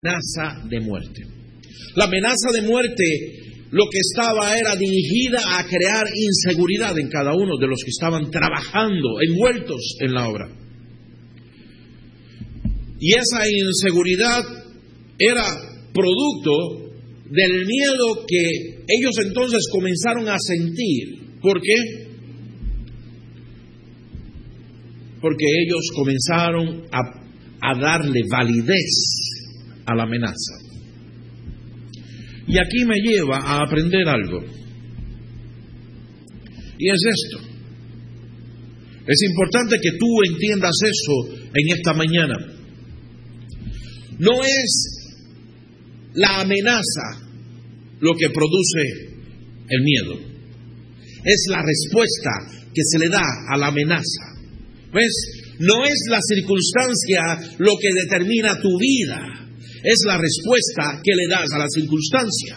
amenaza de muerte. La amenaza de muerte lo que estaba era dirigida a crear inseguridad en cada uno de los que estaban trabajando, envueltos en la obra. Y esa inseguridad era producto del miedo que ellos entonces comenzaron a sentir. ¿Por qué? Porque ellos comenzaron a darle validez a la amenaza. Y aquí me lleva a aprender algo. Y es esto. Es importante que tú entiendas eso en esta mañana. No es la amenaza lo que produce el miedo. Es la respuesta que se le da a la amenaza. ¿Ves? No es la circunstancia lo que determina tu vida. Es la respuesta que le das a la circunstancia.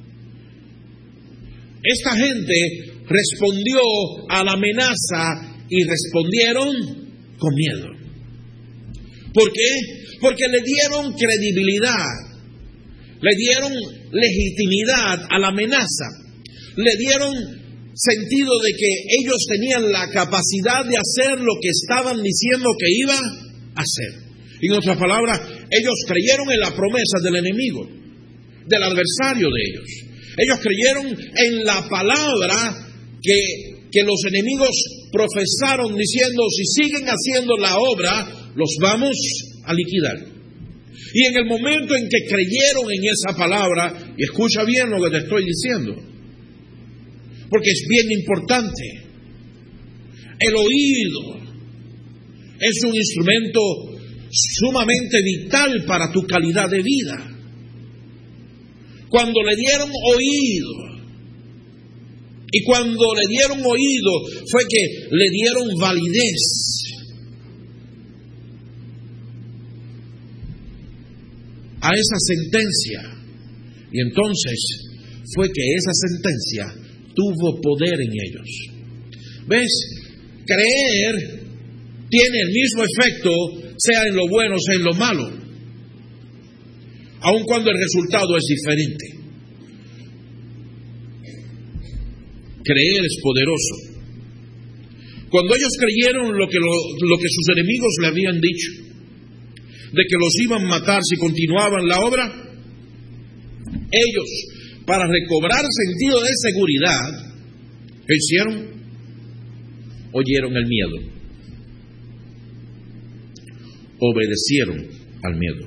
Esta gente respondió a la amenaza y respondieron con miedo. ¿Por qué? Porque le dieron credibilidad, le dieron legitimidad a la amenaza, le dieron sentido de que ellos tenían la capacidad de hacer lo que estaban diciendo que iba a hacer. En otras palabras, ellos creyeron en la promesa del enemigo, del adversario de ellos. Ellos creyeron en la palabra que los enemigos profesaron diciendo, si siguen haciendo la obra, los vamos a liquidar. Y en el momento en que creyeron en esa palabra, y escucha bien lo que te estoy diciendo, porque es bien importante, el oído es un instrumento sumamente vital para tu calidad de vida. Cuando le dieron oído, y cuando le dieron oído fue que le dieron validez a esa sentencia, y entonces fue que esa sentencia tuvo poder en ellos. ¿Ves? Creer tiene el mismo efecto, sea en lo bueno, sea en lo malo, aun cuando el resultado es diferente. Creer es poderoso. Cuando ellos creyeron lo que sus enemigos le habían dicho, de que los iban a matar si continuaban la obra, ellos, para recobrar sentido de seguridad, ¿qué hicieron? Oyeron el miedo. Obedecieron al miedo.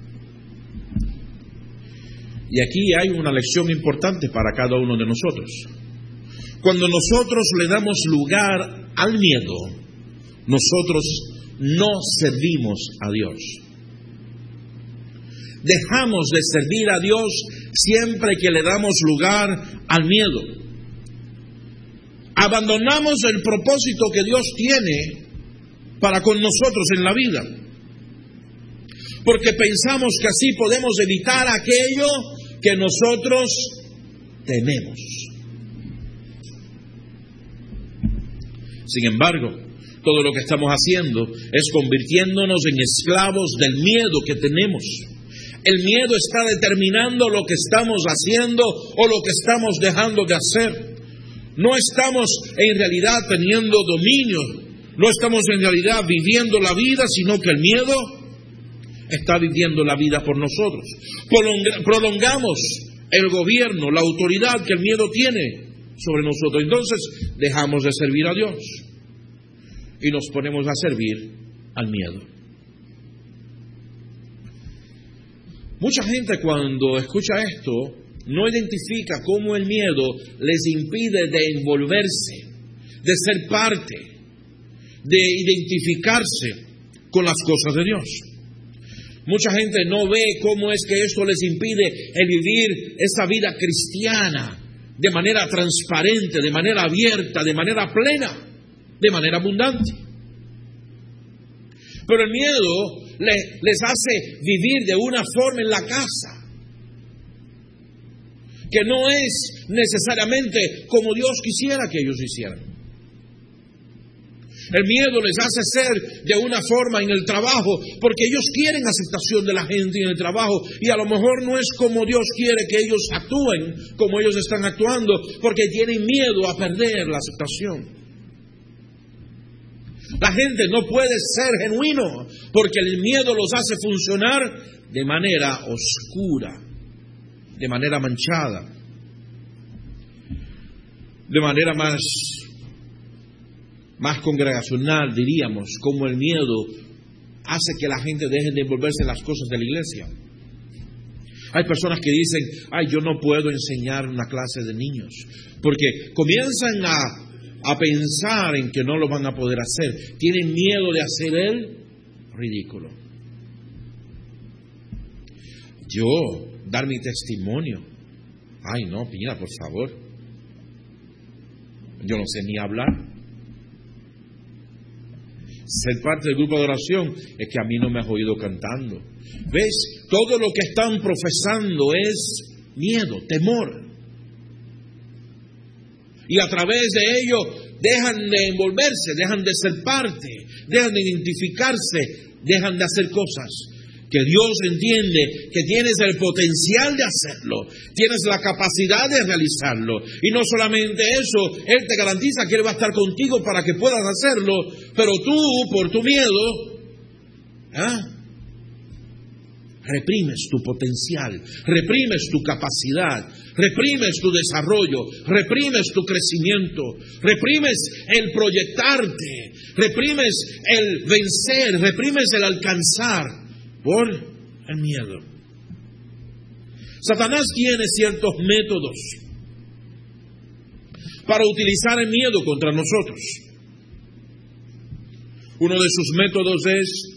Y aquí hay una lección importante para cada uno de nosotros. Cuando nosotros le damos lugar al miedo, nosotros no servimos a Dios. Dejamos de servir a Dios siempre que le damos lugar al miedo. Abandonamos el propósito que Dios tiene para con nosotros en la vida, porque pensamos que así podemos evitar aquello que nosotros tememos. Sin embargo, todo lo que estamos haciendo es convirtiéndonos en esclavos del miedo que tenemos. El miedo está determinando lo que estamos haciendo o lo que estamos dejando de hacer. No estamos en realidad teniendo dominio, no estamos en realidad viviendo la vida, sino que el miedo está viviendo la vida por nosotros. Prolongamos el gobierno, la autoridad que el miedo tiene sobre nosotros. Entonces dejamos de servir a Dios y nos ponemos a servir al miedo. Mucha gente cuando escucha esto no identifica cómo el miedo les impide de envolverse, de ser parte, de identificarse con las cosas de Dios. Mucha gente no ve cómo es que esto les impide el vivir esa vida cristiana de manera transparente, de manera abierta, de manera plena, de manera abundante. Pero el miedo les hace vivir de una forma en la casa que no es necesariamente como Dios quisiera que ellos hicieran. El miedo les hace ser de una forma en el trabajo, porque ellos quieren aceptación de la gente en el trabajo, y a lo mejor no es como Dios quiere que ellos actúen, como ellos están actuando, porque tienen miedo a perder la aceptación. La gente no puede ser genuino, porque el miedo los hace funcionar de manera oscura, de manera manchada, de manera más congregacional, diríamos, como el miedo hace que la gente deje de envolverse en las cosas de la iglesia. Hay personas que dicen, yo no puedo enseñar una clase de niños, porque comienzan a pensar en que no lo van a poder hacer. Tienen miedo de hacer el ridículo. Yo, dar mi testimonio. No, mira, por favor. Yo no sé ni hablar. Ser parte del grupo de oración es que a mí no me has oído cantando. ¿Ves? Todo lo que están profesando es miedo, temor. Y a través de ello dejan de envolverse, dejan de ser parte, dejan de identificarse, dejan de hacer cosas que Dios entiende que tienes el potencial de hacerlo, tienes la capacidad de realizarlo. Y no solamente eso, Él te garantiza que Él va a estar contigo para que puedas hacerlo, pero tú, por tu miedo, reprimes tu potencial, reprimes tu capacidad, reprimes tu desarrollo, reprimes tu crecimiento, reprimes el proyectarte, reprimes el vencer, reprimes el alcanzar por el miedo. Satanás tiene ciertos métodos para utilizar el miedo contra nosotros. Uno de sus métodos es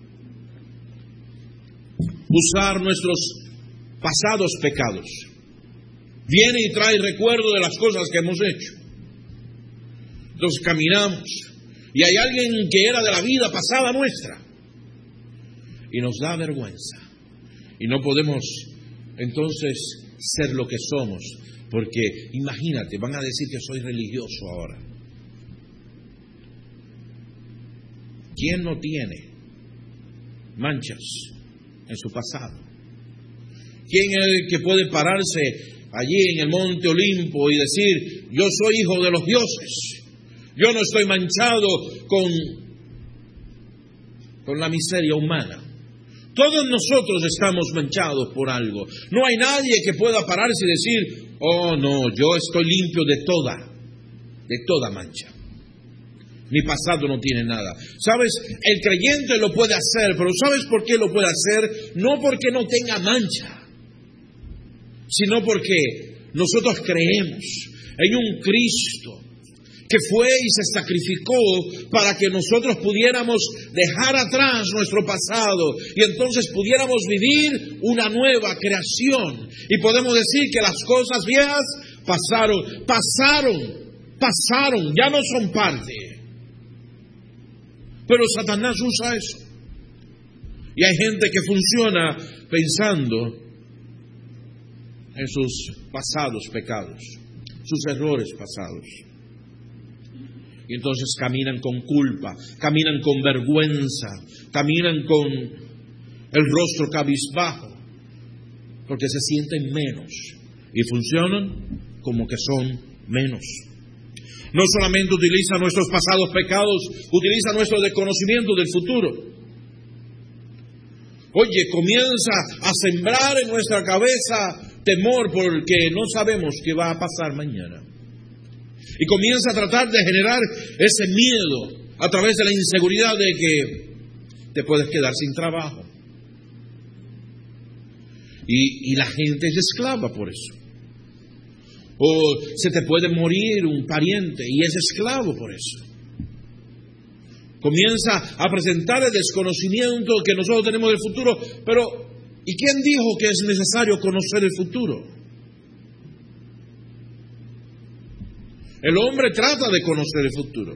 usar nuestros pasados pecados. Viene y trae recuerdo de las cosas que hemos hecho. Entonces caminamos y hay alguien que era de la vida pasada nuestra y nos da vergüenza. Y no podemos entonces ser lo que somos, porque imagínate, van a decir que soy religioso ahora. ¿Quién no tiene manchas en su pasado? ¿Quién es el que puede pararse allí en el monte Olimpo y decir, yo soy hijo de los dioses, yo no estoy manchado con la miseria humana? Todos nosotros estamos manchados por algo. No hay nadie que pueda pararse y decir, oh no, yo estoy limpio de toda mancha. Mi pasado no tiene nada. ¿Sabes? El creyente lo puede hacer, pero ¿sabes por qué lo puede hacer? No porque no tenga mancha, sino porque nosotros creemos en un Cristo que fue y se sacrificó para que nosotros pudiéramos dejar atrás nuestro pasado y entonces pudiéramos vivir una nueva creación. Y podemos decir que las cosas viejas pasaron, ya no son parte. Pero Satanás usa eso. Y hay gente que funciona pensando en sus pasados pecados, sus errores pasados. Y entonces caminan con culpa, caminan con vergüenza, caminan con el rostro cabizbajo, porque se sienten menos y funcionan como que son menos. No solamente utiliza nuestros pasados pecados, utiliza nuestro desconocimiento del futuro. Oye, comienza a sembrar en nuestra cabeza temor porque no sabemos qué va a pasar mañana. Y comienza a tratar de generar ese miedo a través de la inseguridad de que te puedes quedar sin trabajo. Y la gente es esclava por eso. O se te puede morir un pariente y es esclavo por eso. Comienza a presentar el desconocimiento que nosotros tenemos del futuro. Pero, ¿y quién dijo que es necesario conocer el futuro? El hombre trata de conocer el futuro.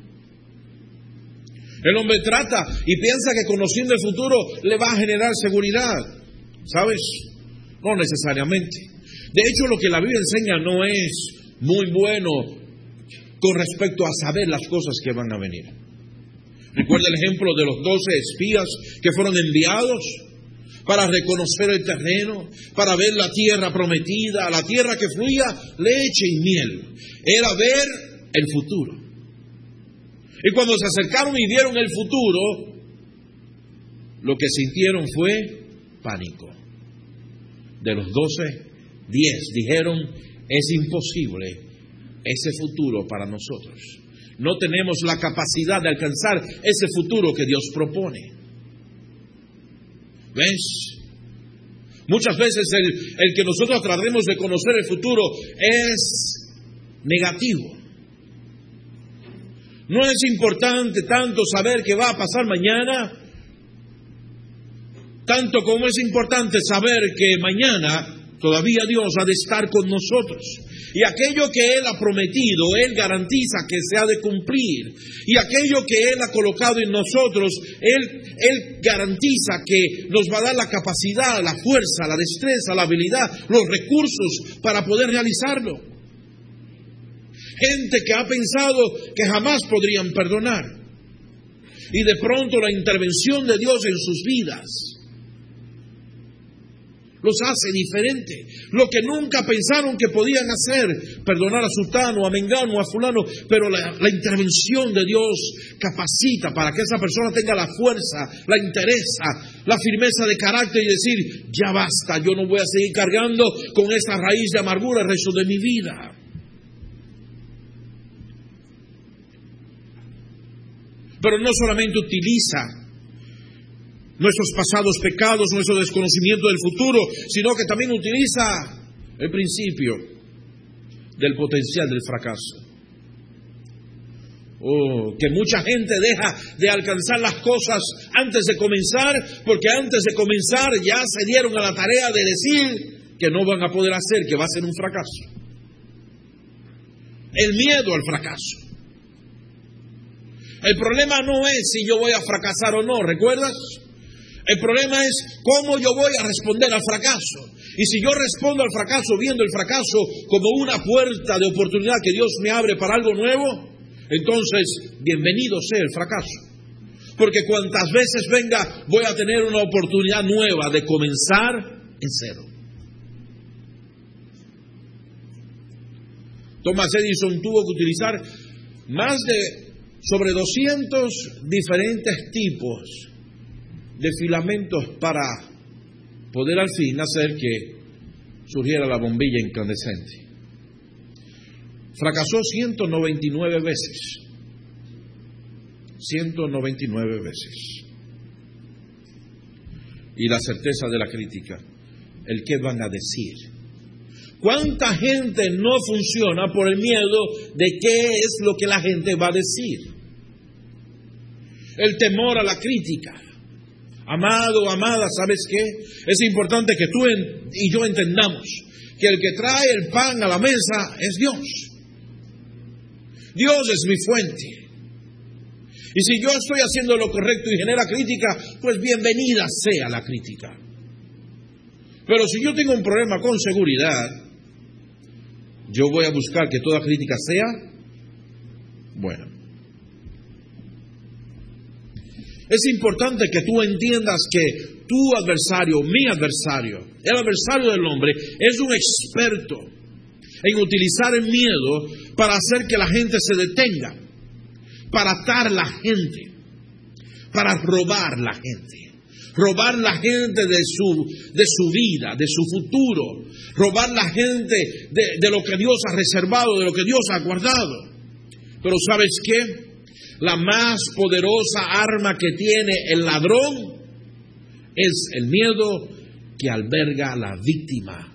El hombre trata y piensa que conociendo el futuro le va a generar seguridad. ¿Sabes? No necesariamente. De hecho, lo que la Biblia enseña no es muy bueno con respecto a saber las cosas que van a venir. Recuerda el ejemplo de los 12 espías que fueron enviados para reconocer el terreno, para ver la tierra prometida, la tierra que fluía leche y miel. Era ver el futuro. Y cuando se acercaron y vieron el futuro, lo que sintieron fue pánico. De los 12, 10 dijeron: es imposible ese futuro para nosotros. No tenemos la capacidad de alcanzar ese futuro que Dios propone. ¿Ves? Muchas veces el que nosotros tratemos de conocer el futuro es negativo. No es importante tanto saber qué va a pasar mañana, tanto como es importante saber que mañana todavía Dios ha de estar con nosotros. Y aquello que Él ha prometido, Él garantiza que se ha de cumplir. Y aquello que Él ha colocado en nosotros, Él garantiza que nos va a dar la capacidad, la fuerza, la destreza, la habilidad, los recursos para poder realizarlo. Gente que ha pensado que jamás podrían perdonar. Y de pronto la intervención de Dios en sus vidas los hace diferente. Lo que nunca pensaron que podían hacer, perdonar a sultano, a mengano, a fulano, pero la intervención de Dios capacita para que esa persona tenga la fuerza, la entereza, la firmeza de carácter y decir: ya basta, yo no voy a seguir cargando con esta raíz de amargura el resto de mi vida. Pero no solamente utiliza nuestros pasados pecados, nuestro desconocimiento del futuro, sino que también utiliza el principio del potencial del fracaso. Que mucha gente deja de alcanzar las cosas antes de comenzar, porque antes de comenzar ya se dieron a la tarea de decir que no van a poder hacer, que va a ser un fracaso. El miedo al fracaso. El problema no es si yo voy a fracasar o no, ¿recuerdas? El problema es cómo yo voy a responder al fracaso. Y si yo respondo al fracaso viendo el fracaso como una puerta de oportunidad que Dios me abre para algo nuevo, entonces bienvenido sea el fracaso. Porque cuantas veces venga, voy a tener una oportunidad nueva de comenzar en cero. Thomas Edison tuvo que utilizar sobre 200 diferentes tipos de filamentos para poder al fin hacer que surgiera la bombilla incandescente. Fracasó 199 veces. 199 veces. Y la certeza de la crítica, el qué van a decir. ¿Cuánta gente no funciona por el miedo de qué es lo que la gente va a decir? El temor a la crítica. Amado, amada, ¿sabes qué? Es importante que tú y yo entendamos que el que trae el pan a la mesa es Dios. Dios es mi fuente. Y si yo estoy haciendo lo correcto y genera crítica, pues bienvenida sea la crítica. Pero si yo tengo un problema con seguridad, yo voy a buscar que toda crítica sea buena. Es importante que tú entiendas que tu adversario, mi adversario, el adversario del hombre, es un experto en utilizar el miedo para hacer que la gente se detenga, para atar la gente, para robar la gente. Robar la gente de su vida, de su futuro. Robar la gente de lo que Dios ha reservado, de lo que Dios ha guardado. Pero ¿sabes qué? La más poderosa arma que tiene el ladrón es el miedo que alberga a la víctima.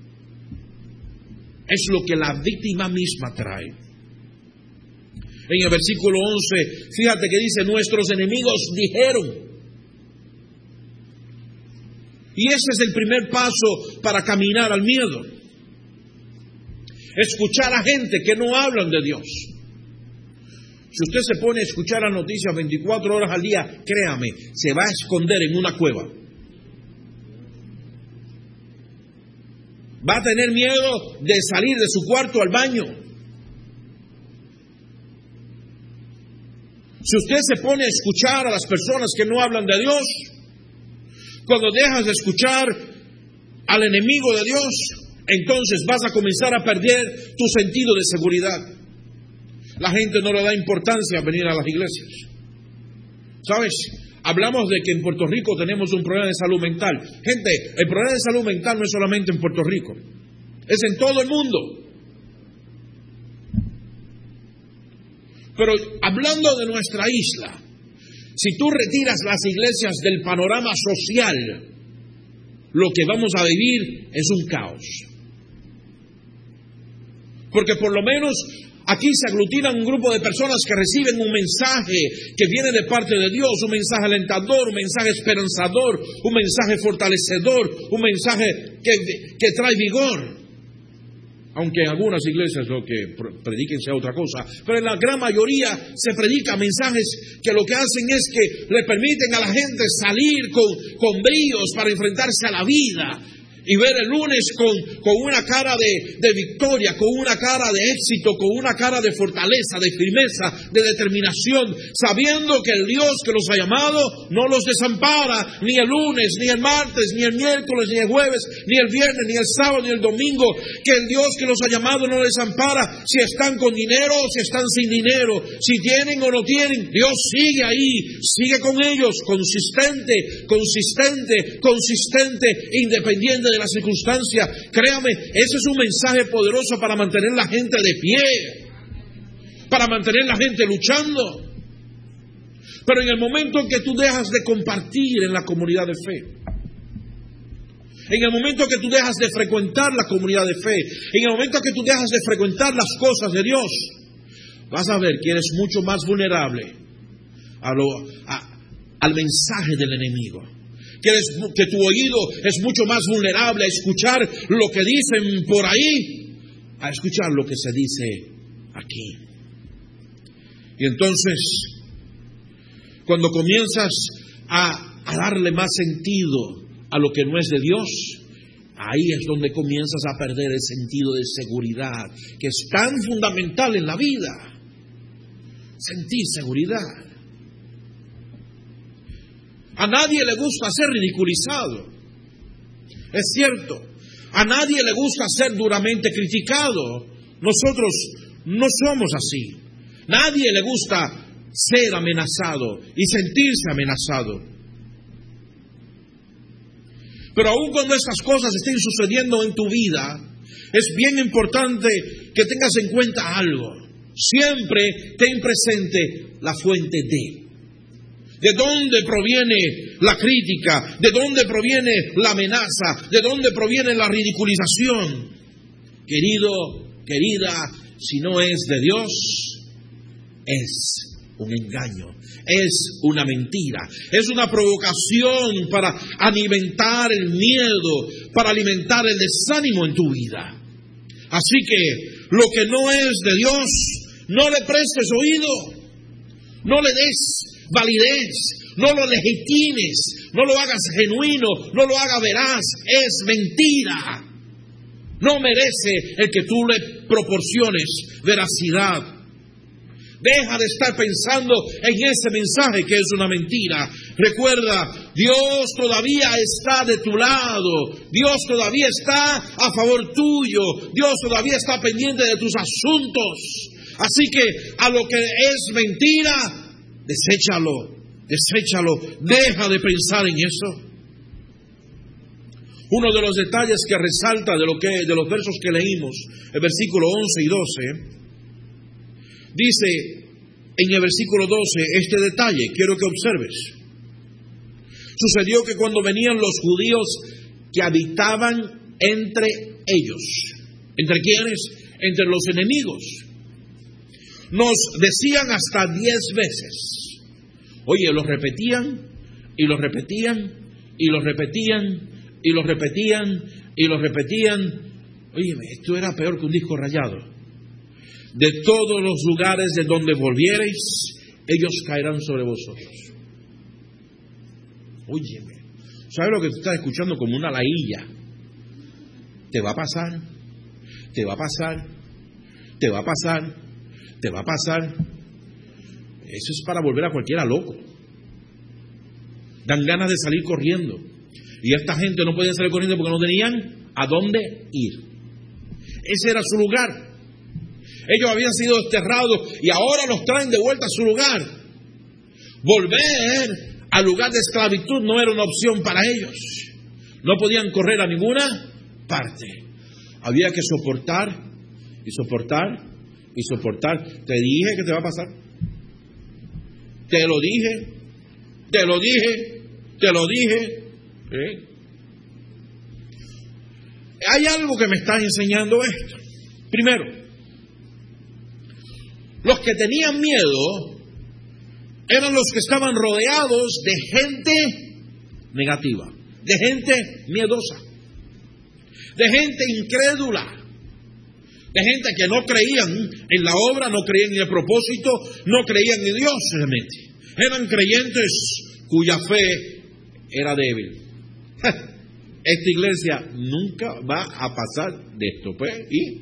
Es lo que la víctima misma trae. En el versículo 11, fíjate que dice: nuestros enemigos dijeron. Y ese es el primer paso para caminar al miedo. Escuchar a gente que no hablan de Dios. Si usted se pone a escuchar las noticias 24 horas al día, créame, se va a esconder en una cueva. Va a tener miedo de salir de su cuarto al baño. Si usted se pone a escuchar a las personas que no hablan de Dios, cuando dejas de escuchar al enemigo de Dios, entonces vas a comenzar a perder tu sentido de seguridad. La gente no le da importancia a venir a las iglesias. ¿Sabes? Hablamos de que en Puerto Rico tenemos un problema de salud mental. Gente, el problema de salud mental no es solamente en Puerto Rico, es en todo el mundo. Pero hablando de nuestra isla, si tú retiras las iglesias del panorama social, lo que vamos a vivir es un caos. Porque por lo menos aquí se aglutinan un grupo de personas que reciben un mensaje que viene de parte de Dios, un mensaje alentador, un mensaje esperanzador, un mensaje fortalecedor, un mensaje que trae vigor. Aunque en algunas iglesias lo que prediquen sea otra cosa, pero en la gran mayoría se predica mensajes que lo que hacen es que le permiten a la gente salir con bríos para enfrentarse a la vida y ver el lunes con una cara de victoria, con una cara de éxito, con una cara de fortaleza, de firmeza, de determinación, sabiendo que el Dios que los ha llamado no los desampara, ni el lunes, ni el martes, ni el miércoles, ni el jueves, ni el viernes, ni el sábado, ni el domingo, que el Dios que los ha llamado no les desampara, si están con dinero o si están sin dinero, si tienen o no tienen, Dios sigue ahí, sigue con ellos, consistente, independiente de la circunstancia. Créame, ese es un mensaje poderoso para mantener la gente de pie, para mantener la gente luchando. Pero en el momento en que tú dejas de compartir en la comunidad de fe, en el momento que tú dejas de frecuentar la comunidad de fe, en el momento que tú dejas de frecuentar las cosas de Dios, vas a ver que eres mucho más vulnerable al mensaje del enemigo. Que tu oído es mucho más vulnerable a escuchar lo que dicen por ahí, a escuchar lo que se dice aquí. Y entonces, cuando comienzas a darle más sentido a lo que no es de Dios, ahí es donde comienzas a perder el sentido de seguridad, que es tan fundamental en la vida. Sentir seguridad. A nadie le gusta ser ridiculizado. Es cierto. A nadie le gusta ser duramente criticado. Nosotros no somos así. Nadie le gusta ser amenazado y sentirse amenazado. Pero aun cuando estas cosas estén sucediendo en tu vida, es bien importante que tengas en cuenta algo. Siempre ten presente la fuente ¿de dónde proviene la crítica? ¿De dónde proviene la amenaza? ¿De dónde proviene la ridiculización? Querido, querida, si no es de Dios, es un engaño, es una mentira, es una provocación para alimentar el miedo, para alimentar el desánimo en tu vida. Así que lo que no es de Dios, no le prestes oído, no le des validez, no lo legitimes, no lo hagas genuino, no lo hagas veraz, es mentira. No merece el que tú le proporciones veracidad. Deja de estar pensando en ese mensaje que es una mentira. Recuerda, Dios todavía está de tu lado. Dios todavía está a favor tuyo. Dios todavía está pendiente de tus asuntos. Así que a lo que es mentira, deséchalo, deja de pensar en eso. Uno de los detalles que resalta de los versos que leímos, el versículo 11 y 12, dice en el versículo 12 este detalle, quiero que observes. Sucedió que cuando venían los judíos que habitaban entre ellos, ¿entre quiénes? Entre los enemigos, nos decían hasta 10 veces. Oye, lo repetían, y lo repetían, y lo repetían, y lo repetían, y lo repetían. Oye, esto era peor que un disco rayado. De todos los lugares de donde volviereis, ellos caerán sobre vosotros. Óyeme, ¿sabes lo que tú estás escuchando? Como una lailla. Te va a pasar, te va a pasar, te va a pasar, te va a pasar. eso es para volver a cualquiera loco. Dan ganas de salir corriendo. Y esta gente no podía salir corriendo porque no tenían a dónde ir. Ese era su lugar. Ellos habían sido desterrados y ahora los traen de vuelta a su lugar. Volver al lugar de esclavitud no era una opción para ellos. No podían correr a ninguna parte. Había que soportar y soportar y soportar. Te dije que te va a pasar. Te lo dije. Te lo dije. Te lo dije. ¿Sí? Hay algo que me está enseñando esto. Primero, los que tenían miedo eran los que estaban rodeados de gente negativa, de gente miedosa, de gente incrédula, de gente que no creían en la obra, no creían en el propósito, no creían en Dios realmente. Eran creyentes cuya fe era débil. Esta iglesia nunca va a pasar de esto, pues, y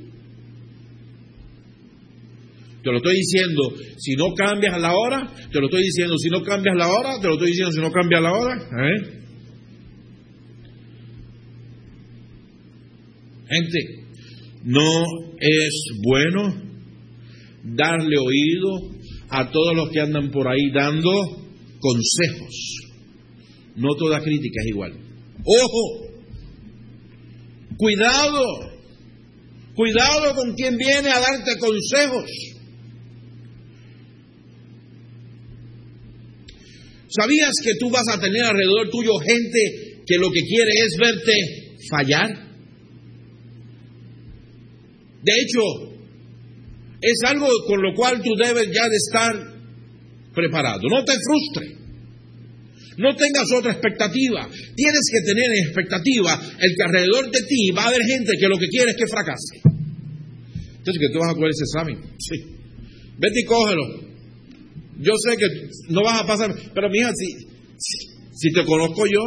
te lo estoy diciendo, si no cambias la hora, te lo estoy diciendo, si no cambias la hora, te lo estoy diciendo, si no cambias la hora. Gente, no es bueno darle oído a todos los que andan por ahí dando consejos. No toda crítica es igual. ¡Ojo! Cuidado. Cuidado con quien viene a darte consejos. ¿Sabías que tú vas a tener alrededor tuyo gente que lo que quiere es verte fallar? De hecho, es algo con lo cual tú debes ya de estar preparado. No te frustres. No tengas otra expectativa. Tienes que tener en expectativa el que alrededor de ti va a haber gente que lo que quiere es que fracase. Entonces, que tú vas a coger ese examen. Sí. Vete y cógelo. Yo sé que no vas a pasar, pero mija, si te conozco yo,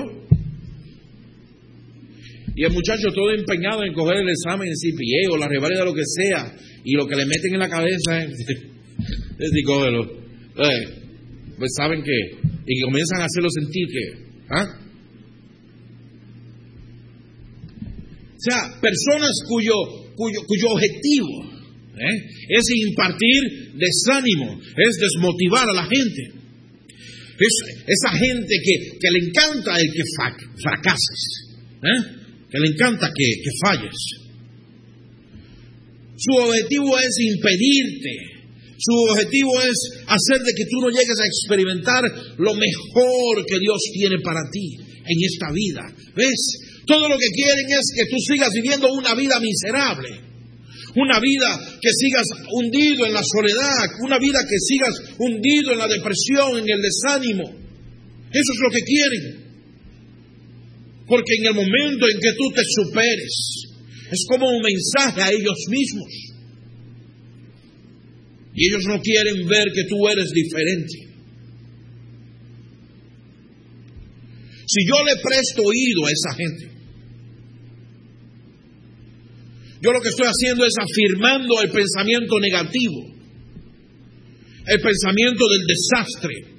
y el muchacho todo empeñado en coger el examen en CPA o la rivalidad, lo que sea, y lo que le meten en la cabeza es y cógelo. Pues saben que, y comienzan a hacerlo sentir que, o sea, personas cuyo objetivo es impartir desánimo, es desmotivar a la gente. Es esa gente que le encanta el que fracases, que le encanta que falles. Su objetivo es impedirte. Su objetivo es hacer de que tú no llegues a experimentar lo mejor que Dios tiene para ti en esta vida. ¿Ves? Todo lo que quieren es que tú sigas viviendo una vida miserable. Una vida que sigas hundido en la soledad. Una vida que sigas hundido en la depresión, en el desánimo. Eso es lo que quieren. Porque en el momento en que tú te superes, es como un mensaje a ellos mismos. Y ellos no quieren ver que tú eres diferente. Si yo le presto oído a esa gente, yo lo que estoy haciendo es afirmando el pensamiento negativo, el pensamiento del desastre.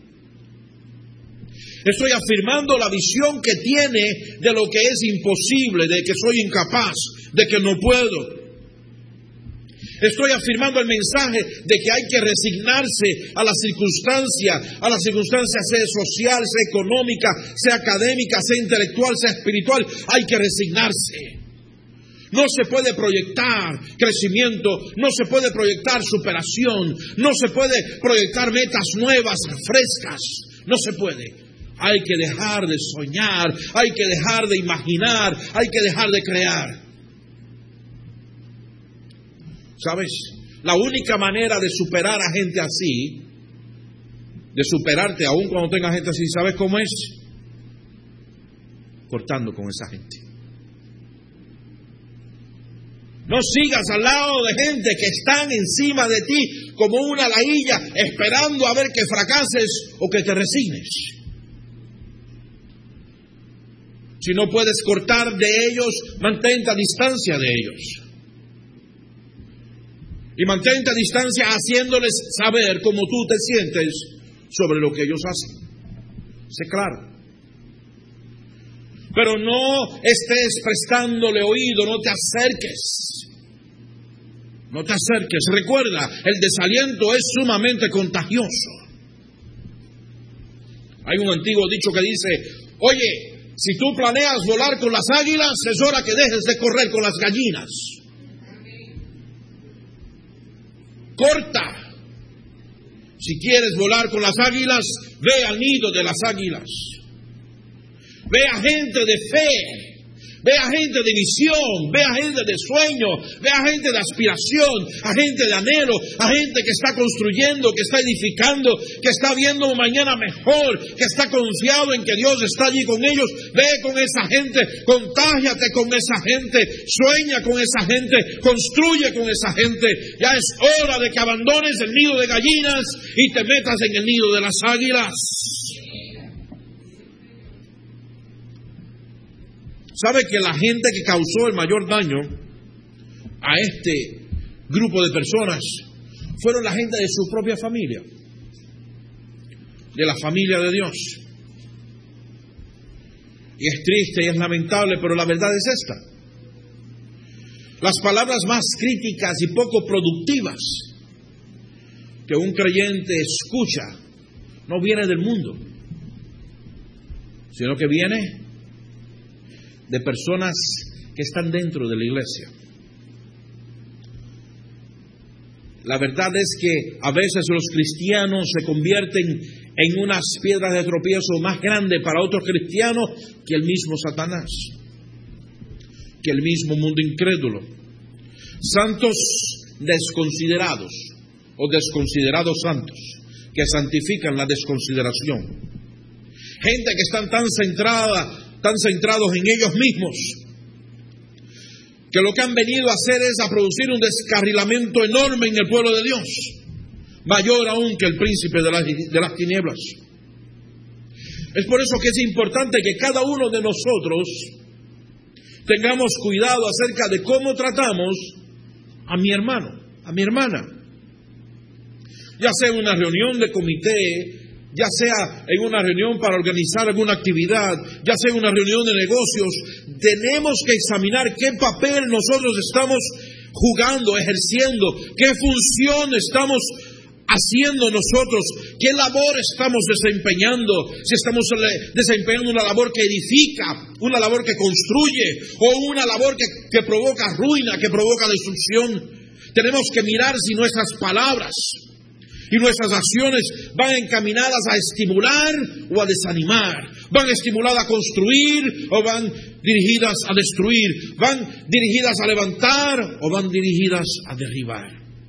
Estoy afirmando la visión que tiene de lo que es imposible, de que soy incapaz, de que no puedo. Estoy afirmando el mensaje de que hay que resignarse a la circunstancia sea social, sea económica, sea académica, sea intelectual, sea espiritual. Hay que resignarse. No se puede proyectar crecimiento, no se puede proyectar superación, no se puede proyectar metas nuevas, frescas. No se puede. Hay que dejar de soñar, hay que dejar de imaginar, hay que dejar de crear. ¿Sabes? La única manera de superar a gente así, de superarte aún cuando tengas gente así, ¿sabes cómo es? Cortando con esa gente. No sigas al lado de gente que están encima de ti como una lailla esperando a ver que fracases o que te resignes. Si no puedes cortar de ellos, mantente a distancia de ellos. Y mantente a distancia haciéndoles saber cómo tú te sientes sobre lo que ellos hacen. Sé claro. Pero no estés prestándole oído, no te acerques. No te acerques. Recuerda, el desaliento es sumamente contagioso. Hay un antiguo dicho que dice: oye, si tú planeas volar con las águilas, es hora que dejes de correr con las gallinas. Corta. Si quieres volar con las águilas, ve al nido de las águilas. Ve a gente de fe, ve a gente de visión, ve a gente de sueño, ve a gente de aspiración, a gente de anhelo, a gente que está construyendo, que está edificando, que está viendo un mañana mejor, que está confiado en que Dios está allí con ellos. Ve con esa gente, contágiate con esa gente, sueña con esa gente, construye con esa gente. Ya es hora de que abandones el nido de gallinas y te metas en el nido de las águilas. ¿Sabe que la gente que causó el mayor daño a este grupo de personas fueron la gente de su propia familia, de la familia de Dios? Y es triste y es lamentable, pero la verdad es esta. Las palabras más críticas y poco productivas que un creyente escucha no viene del mundo, sino que viene de personas que están dentro de la iglesia. La verdad es que a veces los cristianos se convierten en unas piedras de tropiezo más grandes para otros cristianos que el mismo Satanás, que el mismo mundo incrédulo. Santos desconsiderados o desconsiderados santos que santifican la desconsideración. Gente que están tan centrados en ellos mismos, que lo que han venido a hacer es a producir un descarrilamiento enorme en el pueblo de Dios, mayor aún que el príncipe de las tinieblas. Es por eso que es importante que cada uno de nosotros tengamos cuidado acerca de cómo tratamos a mi hermano, a mi hermana, ya sea en una reunión de comité, ya sea en una reunión para organizar alguna actividad, ya sea en una reunión de negocios. Tenemos que examinar qué papel nosotros estamos jugando, ejerciendo, qué función estamos haciendo nosotros, qué labor estamos desempeñando, si estamos desempeñando una labor que edifica, una labor que construye, o una labor que provoca ruina, que provoca destrucción. Tenemos que mirar si nuestras palabras y nuestras acciones van encaminadas a estimular o a desanimar, van estimuladas a construir o van dirigidas a destruir, van dirigidas a levantar o van dirigidas a derribar.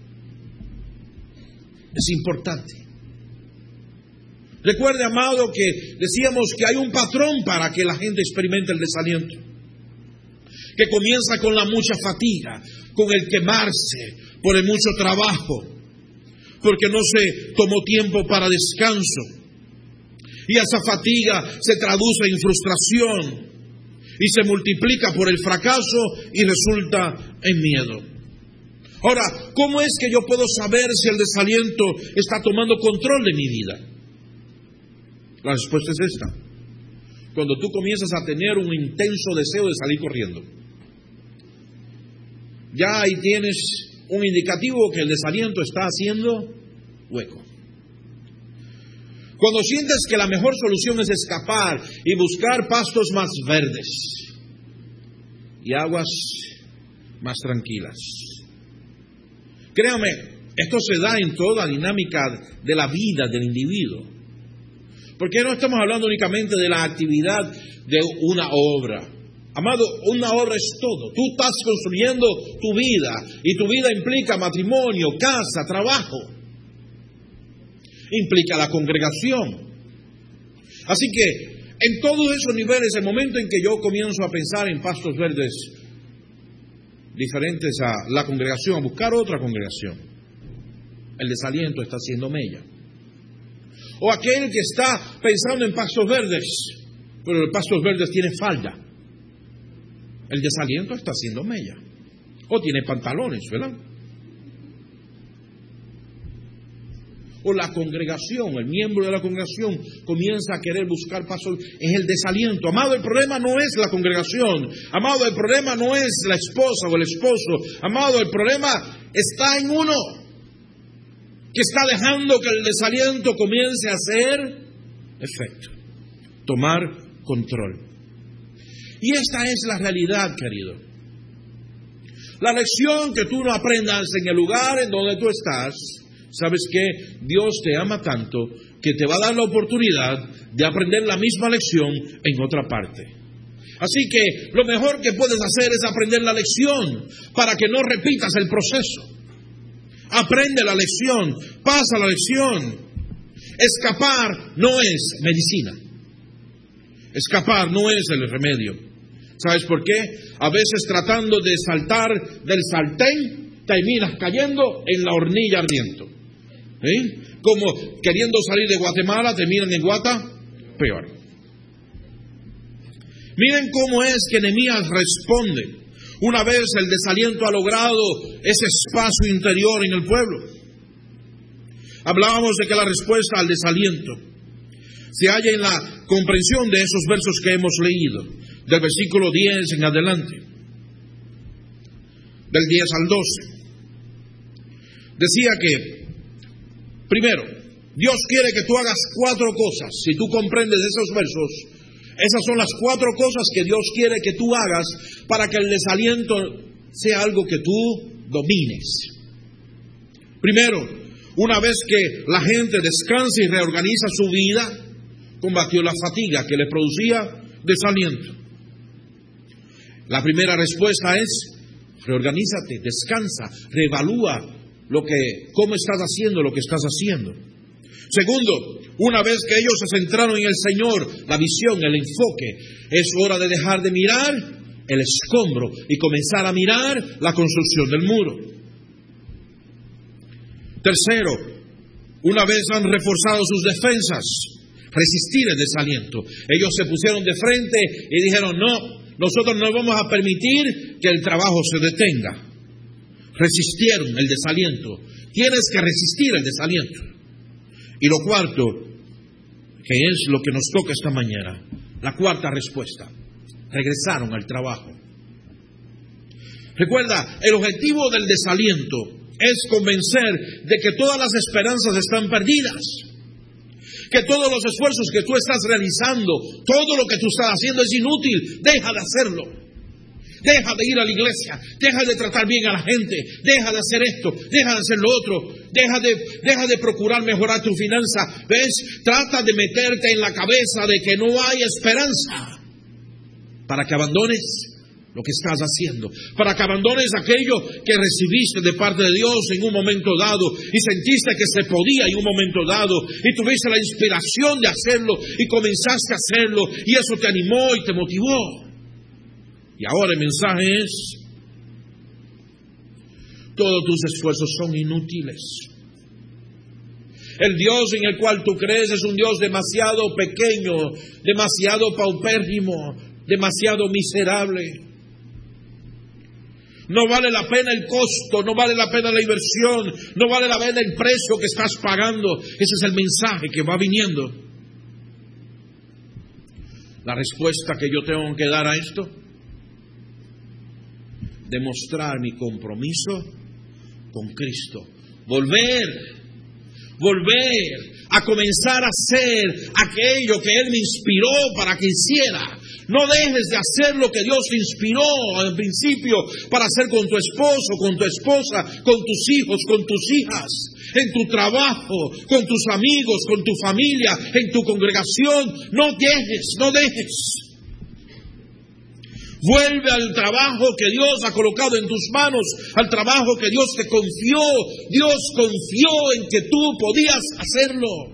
Es importante. Recuerde, amado, que decíamos que hay un patrón para que la gente experimente el desaliento, que comienza con la mucha fatiga, con el quemarse por el mucho trabajo, porque no se tomó tiempo para descanso. Y esa fatiga se traduce en frustración y se multiplica por el fracaso y resulta en miedo. Ahora, ¿cómo es que yo puedo saber si el desaliento está tomando control de mi vida? La respuesta es esta: cuando tú comienzas a tener un intenso deseo de salir corriendo. Ya ahí tienes un indicativo que el desaliento está haciendo hueco. Cuando sientes que la mejor solución es escapar y buscar pastos más verdes y aguas más tranquilas. Créame, esto se da en toda dinámica de la vida del individuo. Porque no estamos hablando únicamente de la actividad de una obra. Amado, una obra es todo. Tú estás construyendo tu vida y tu vida implica matrimonio, casa, trabajo. Implica la congregación. Así que en todos esos niveles, el momento en que yo comienzo a pensar en pastos verdes diferentes a la congregación, a buscar otra congregación, el desaliento está haciendo mella. O aquel que está pensando en pastos verdes, pero el pastos verdes tiene falda, el desaliento está haciendo mella. O tiene pantalones, ¿verdad? o la congregación, el miembro de la congregación comienza a querer buscar paso, es el desaliento. Amado, el problema no es la congregación. Amado, el problema no es la esposa o el esposo. Amado, el problema está en uno, que está dejando que el desaliento comience a hacer efecto, tomar control. Y esta es la realidad, querido. La lección que tú no aprendas en el lugar en donde tú estás, ¿sabes qué? Dios te ama tanto que te va a dar la oportunidad de aprender la misma lección en otra parte. Así que lo mejor que puedes hacer es aprender la lección para que no repitas el proceso. Aprende la lección, pasa la lección. Escapar no es medicina. Escapar no es el remedio. ¿Sabes por qué? A veces tratando de saltar del sartén, terminas cayendo en la hornilla ardiendo. Como queriendo salir de Guatemala, terminan en Guata, peor. Miren cómo es que Nehemías responde. Una vez el desaliento ha logrado ese espacio interior en el pueblo. Hablábamos de que la respuesta al desaliento se halla en la comprensión de esos versos que hemos leído, del versículo 10 en adelante, del 10 al 12. Decía que, primero, Dios quiere que tú hagas 4 cosas. Si tú comprendes esos versos, esas son las 4 cosas que Dios quiere que tú hagas para que el desaliento sea algo que tú domines. Primero, una vez que la gente descansa y reorganiza su vida, combatió la fatiga que le producía desaliento. La primera respuesta es: reorganízate, descansa, reevalúa cómo estás haciendo lo que estás haciendo. Segundo, una vez que ellos se centraron en el Señor, la visión, el enfoque, es hora de dejar de mirar el escombro y comenzar a mirar la construcción del muro. Tercero, una vez han reforzado sus defensas, resistir el desaliento. Ellos se pusieron de frente y dijeron: no, nosotros no vamos a permitir que el trabajo se detenga. Resistieron el desaliento. Tienes que resistir el desaliento. Y lo cuarto, que es lo que nos toca esta mañana, la cuarta respuesta: regresaron al trabajo. Recuerda, el objetivo del desaliento es convencer de que todas las esperanzas están perdidas, que todos los esfuerzos que tú estás realizando, todo lo que tú estás haciendo es inútil. Deja de hacerlo. Deja de ir a la iglesia, deja de tratar bien a la gente, deja de hacer esto, deja de hacer lo otro, deja de procurar mejorar tu finanza. ¿Ves? Trata de meterte en la cabeza de que no hay esperanza para que abandones lo que estás haciendo, para que abandones aquello que recibiste de parte de Dios en un momento dado y sentiste que se podía en un momento dado y tuviste la inspiración de hacerlo y comenzaste a hacerlo y eso te animó y te motivó. Y ahora el mensaje es: todos tus esfuerzos son inútiles. El Dios en el cual tú crees es un Dios demasiado pequeño, demasiado paupérrimo, demasiado miserable. No vale la pena el costo, no vale la pena la inversión, no vale la pena el precio que estás pagando. Ese es el mensaje que va viniendo. La respuesta que yo tengo que dar a esto: demostrar mi compromiso con Cristo. Volver a comenzar a hacer aquello que Él me inspiró para que hiciera. No dejes de hacer lo que Dios te inspiró al principio para hacer con tu esposo, con tu esposa, con tus hijos, con tus hijas, en tu trabajo, con tus amigos, con tu familia, en tu congregación. No dejes. Vuelve al trabajo que Dios ha colocado en tus manos, al trabajo que Dios te confió. Dios confió en que tú podías hacerlo.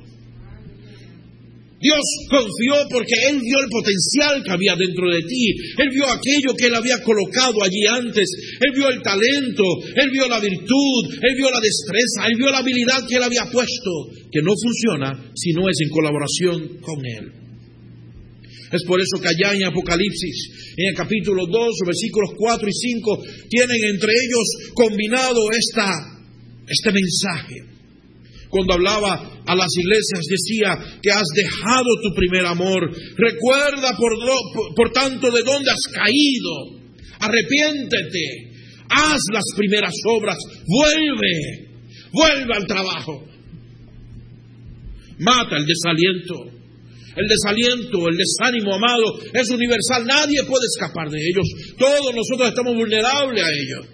Dios confió porque Él vio el potencial que había dentro de ti. Él vio aquello que Él había colocado allí antes. Él vio el talento, Él vio la virtud, Él vio la destreza, Él vio la habilidad que Él había puesto, que no funciona si no es en colaboración con Él. Es por eso que allá en Apocalipsis, en el capítulo 2, versículos 4 y 5, tienen entre ellos combinado este mensaje. Cuando hablaba a las iglesias decía que has dejado tu primer amor. Recuerda por tanto de dónde has caído. Arrepiéntete. Haz las primeras obras. Vuelve al trabajo. Mata el desaliento. El desaliento, el desánimo, amado, es universal. Nadie puede escapar de ellos. Todos nosotros estamos vulnerables a ellos.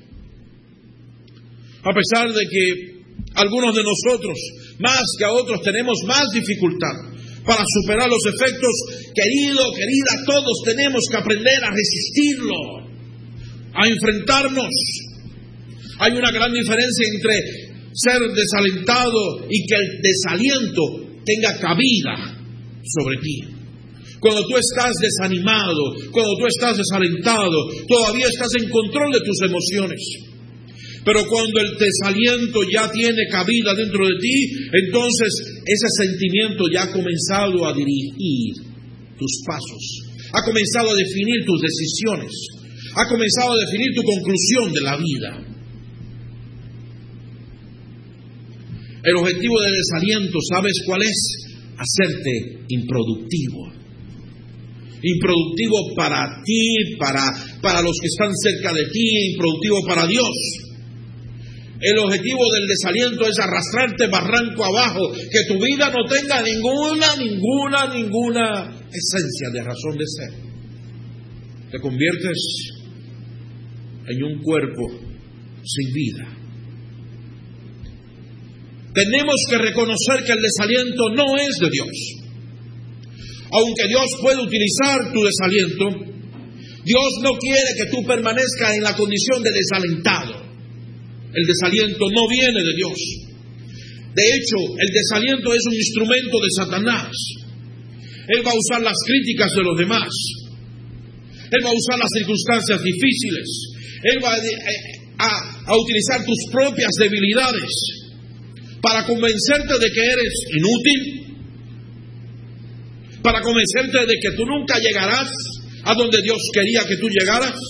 A pesar de que algunos de nosotros, más que a otros, tenemos más dificultad para superar los efectos. Querido, querida, todos tenemos que aprender a resistirlo, a enfrentarnos. Hay una gran diferencia entre ser desalentado y que el desaliento tenga cabida sobre ti. Cuando tú estás desanimado, cuando tú estás desalentado, todavía estás en control de tus emociones. Pero cuando el desaliento ya tiene cabida dentro de ti, entonces ese sentimiento ya ha comenzado a dirigir tus pasos, ha comenzado a definir tus decisiones, ha comenzado a definir tu conclusión de la vida. El objetivo del desaliento, ¿sabes cuál es? Hacerte improductivo. Improductivo para ti, para los que están cerca de ti, improductivo para Dios. El objetivo del desaliento es arrastrarte barranco abajo, que tu vida no tenga ninguna esencia de razón de ser. Te conviertes en un cuerpo sin vida. Tenemos que reconocer que el desaliento no es de Dios. Aunque Dios puede utilizar tu desaliento, Dios no quiere que tú permanezcas en la condición de desalentado. El desaliento no viene de Dios. De hecho, el desaliento es un instrumento de Satanás. Él va a usar las críticas de los demás. Él va a usar las circunstancias difíciles. Él va a utilizar tus propias debilidades para convencerte de que eres inútil, para convencerte de que tú nunca llegarás a donde Dios quería que tú llegaras.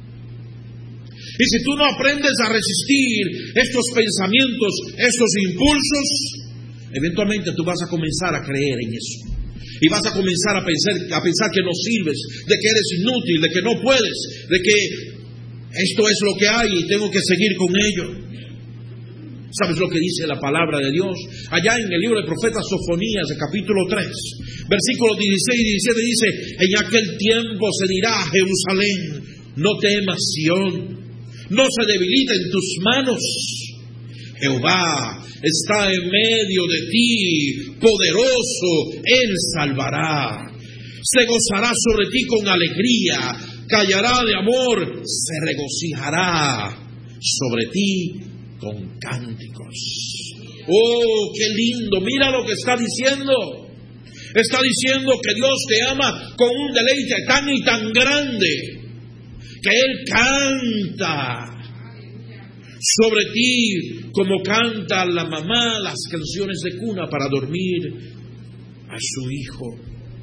Y si tú no aprendes a resistir estos pensamientos, estos impulsos, eventualmente tú vas a comenzar a creer en eso. Y vas a comenzar a pensar que no sirves, de que eres inútil, de que no puedes, de que esto es lo que hay y tengo que seguir con ello. ¿Sabes lo que dice la palabra de Dios? Allá en el libro del profeta Sofonías, el capítulo 3, versículos 16 y 17 dice: en aquel tiempo se dirá a Jerusalén, no temas, Sión, no se debilita en tus manos. Jehová está en medio de ti, poderoso, Él salvará. Se gozará sobre ti con alegría, callará de amor, se regocijará sobre ti con cánticos. Oh, qué lindo, mira lo que está diciendo. Está diciendo que Dios te ama con un deleite tan y tan grande, que Él canta sobre ti como canta la mamá las canciones de cuna para dormir a su hijo.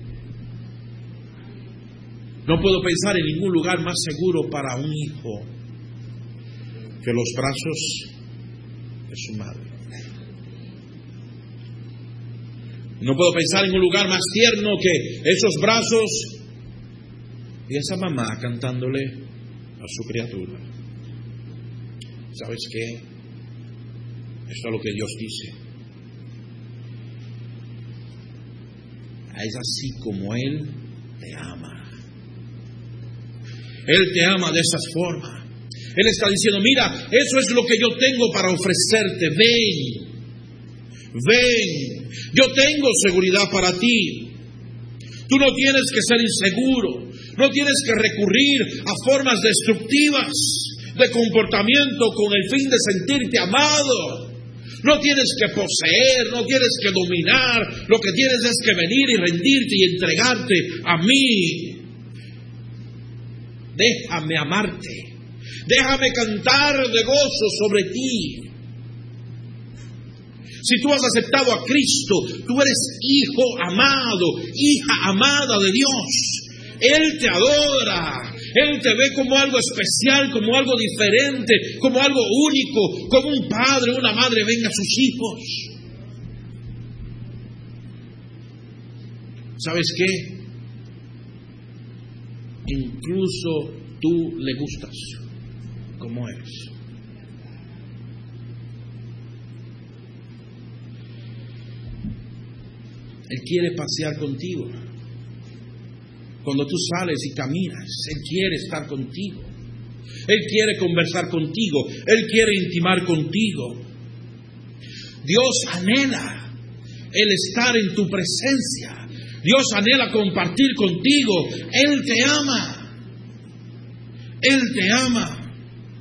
No puedo pensar en ningún lugar más seguro para un hijo que los brazos de su madre. No puedo pensar en un lugar más tierno que esos brazos y esa mamá cantándole a su criatura. ¿Sabes qué? Esto es lo que Dios dice. Es así como Él te ama. Él te ama de esa forma. Él está diciendo: mira, eso es lo que yo tengo para ofrecerte. Ven, yo tengo seguridad para ti. Tú no tienes que ser inseguro, no tienes que recurrir a formas destructivas de comportamiento con el fin de sentirte amado. No tienes que poseer, no tienes que dominar, lo que tienes es que venir y rendirte y entregarte a mí. Déjame amarte, déjame cantar de gozo sobre ti. Si tú has aceptado a Cristo, tú eres hijo amado, hija amada de Dios. Él te adora, Él te ve como algo especial, como algo diferente, como algo único, como un padre, una madre ven a sus hijos. ¿Sabes qué? Incluso tú le gustas como eres. Él quiere pasear contigo. Cuando tú sales y caminas, Él quiere estar contigo. Él quiere conversar contigo. Él quiere intimar contigo. Dios anhela el estar en tu presencia. Dios anhela compartir contigo. Él te ama. Él te ama.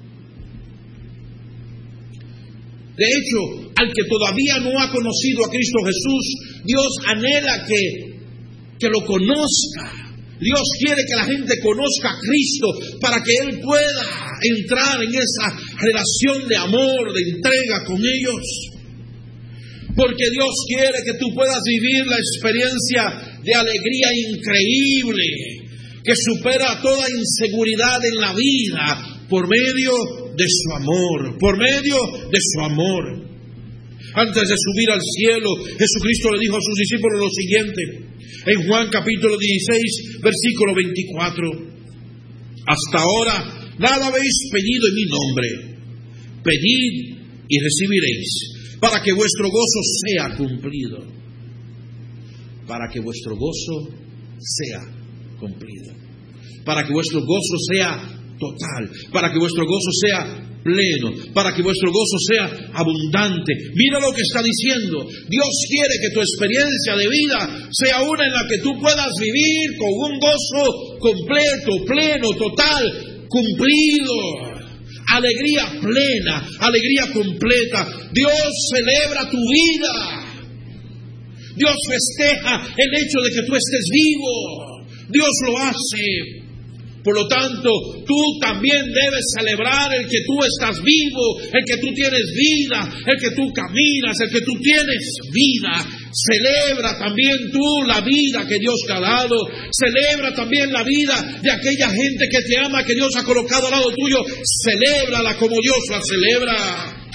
De hecho, al que todavía no ha conocido a Cristo Jesús, Dios anhela que lo conozca. Dios quiere que la gente conozca a Cristo para que Él pueda entrar en esa relación de amor, de entrega con ellos. Porque Dios quiere que tú puedas vivir la experiencia de alegría increíble, que supera toda inseguridad en la vida, por medio de su amor, por medio de su amor. Antes de subir al cielo, Jesucristo le dijo a sus discípulos lo siguiente, en Juan capítulo 16, versículo 24. Hasta ahora nada habéis pedido en mi nombre. Pedid y recibiréis, para que vuestro gozo sea cumplido. Para que vuestro gozo sea cumplido. Para que vuestro gozo sea total. Para que vuestro gozo sea pleno, para que vuestro gozo sea abundante. Mira lo que está diciendo. Dios quiere que tu experiencia de vida sea una en la que tú puedas vivir con un gozo completo, pleno, total, cumplido. Alegría plena, alegría completa. Dios celebra tu vida. Dios festeja el hecho de que tú estés vivo. Dios lo hace. Por lo tanto, tú también debes celebrar el que tú estás vivo, el que tú tienes vida, el que tú caminas, el que tú tienes vida. Celebra también tú la vida que Dios te ha dado. Celebra también la vida de aquella gente que te ama, que Dios ha colocado al lado tuyo. Celébrala como Dios la celebra.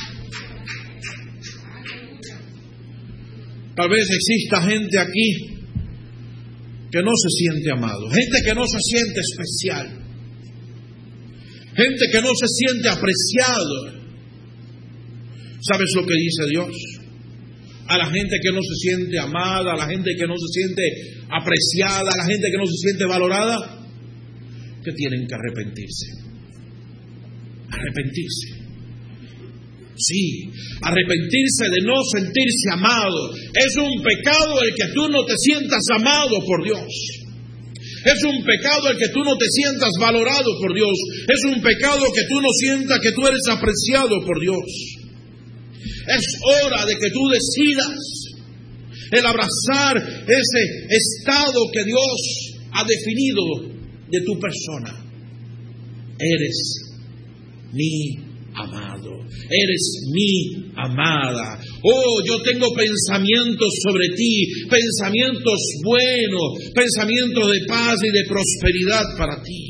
Tal vez exista gente aquí que no se siente amado, gente que no se siente especial, gente que no se siente apreciado. ¿Sabes lo que dice Dios? A la gente que no se siente amada, a la gente que no se siente apreciada, a la gente que no se siente valorada, que tienen que arrepentirse. Arrepentirse. Sí, arrepentirse de no sentirse amado. Es un pecado el que tú no te sientas amado por Dios. Es un pecado el que tú no te sientas valorado por Dios. Es un pecado que tú no sientas que tú eres apreciado por Dios. Es hora de que tú decidas el abrazar ese estado que Dios ha definido de tu persona. Eres mi amado, eres mi amada. Oh, yo tengo pensamientos sobre ti, pensamientos buenos, pensamientos de paz y de prosperidad para ti.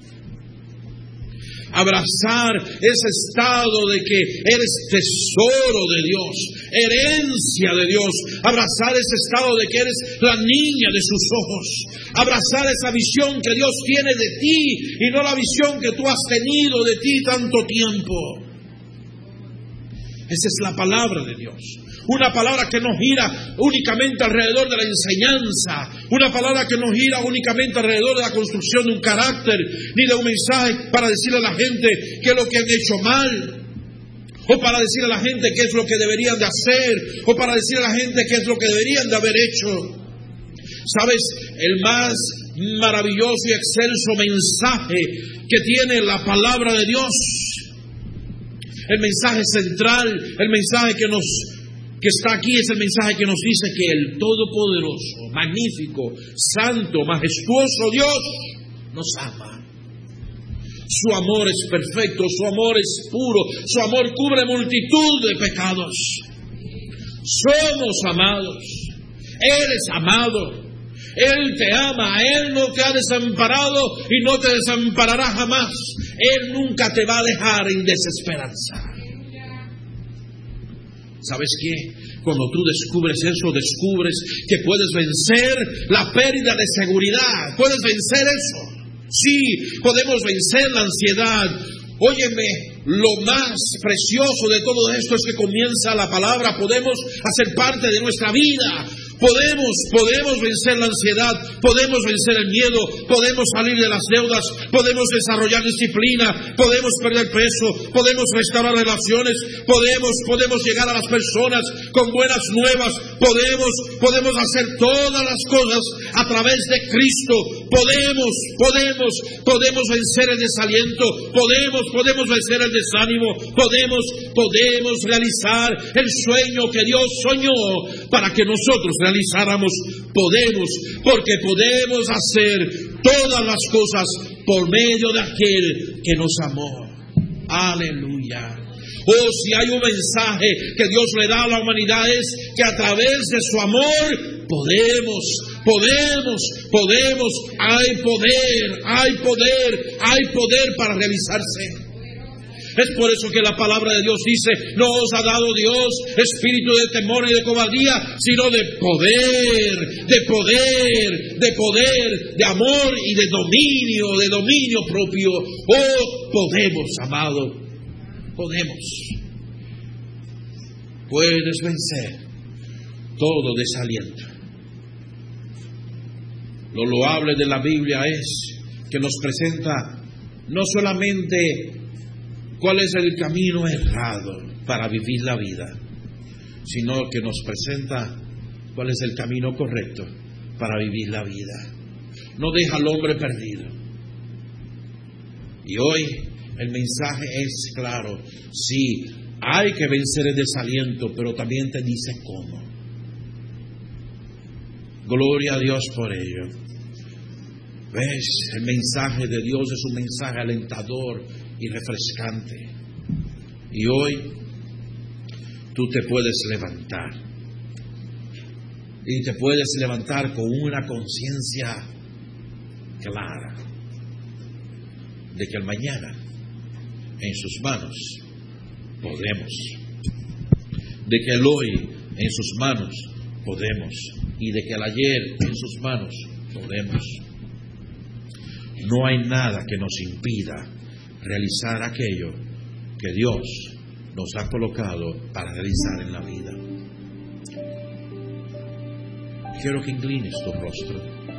Abrazar ese estado de que eres tesoro de Dios, herencia de Dios. Abrazar ese estado de que eres la niña de sus ojos. Abrazar esa visión que Dios tiene de ti y no la visión que tú has tenido de ti tanto tiempo. Esa es la palabra de Dios. Una palabra que no gira únicamente alrededor de la enseñanza. Una palabra que no gira únicamente alrededor de la construcción de un carácter, ni de un mensaje para decirle a la gente qué es lo que han hecho mal, o para decirle a la gente qué es lo que deberían de hacer, o para decirle a la gente qué es lo que deberían de haber hecho. ¿Sabes? El más maravilloso y excelso mensaje que tiene la palabra de Dios, el mensaje central, el mensaje que está aquí, es el mensaje que nos dice que el todopoderoso, magnífico, santo, majestuoso Dios nos ama. Su amor es perfecto, su amor es puro, su amor cubre multitud de pecados. Somos amados, eres amado, Él te ama, Él no te ha desamparado y no te desamparará jamás. Él nunca te va a dejar en desesperanza. ¿Sabes qué? Cuando tú descubres eso, descubres que puedes vencer la pérdida de seguridad. Puedes vencer eso. Sí, podemos vencer la ansiedad. Óyeme, lo más precioso de todo esto es que comienza la palabra. Podemos hacer parte de nuestra vida. Podemos vencer la ansiedad, podemos vencer el miedo, podemos salir de las deudas, podemos desarrollar disciplina, podemos perder peso, podemos restaurar relaciones, podemos llegar a las personas con buenas nuevas, podemos hacer todas las cosas a través de Cristo. Podemos vencer el desaliento, podemos vencer el desánimo, podemos realizar el sueño que Dios soñó para que nosotros realizáramos. Porque podemos hacer todas las cosas por medio de aquel que nos amó. Aleluya. Oh, si hay un mensaje que Dios le da a la humanidad, es que a través de su amor podemos. Hay poder para realizarse. Es por eso que la palabra de Dios dice: no os ha dado Dios espíritu de temor y de cobardía, sino de poder, de amor y de dominio propio. Oh, podemos, amado, podemos. Puedes vencer todo desaliento. Lo loable de la Biblia es que nos presenta no solamente cuál es el camino errado para vivir la vida, sino que nos presenta cuál es el camino correcto para vivir la vida. No deja al hombre perdido. Y hoy el mensaje es claro. Sí, hay que vencer el desaliento, pero también te dice cómo. Gloria a Dios por ello. ¿Ves? El mensaje de Dios es un mensaje alentador y refrescante. Y hoy tú te puedes levantar. Y te puedes levantar con una conciencia clara de que el mañana en sus manos podemos. De que el hoy en sus manos podemos. Y de que el ayer en sus manos podemos. No hay nada que nos impida realizar aquello que Dios nos ha colocado para realizar en la vida. Quiero que inclines tu rostro.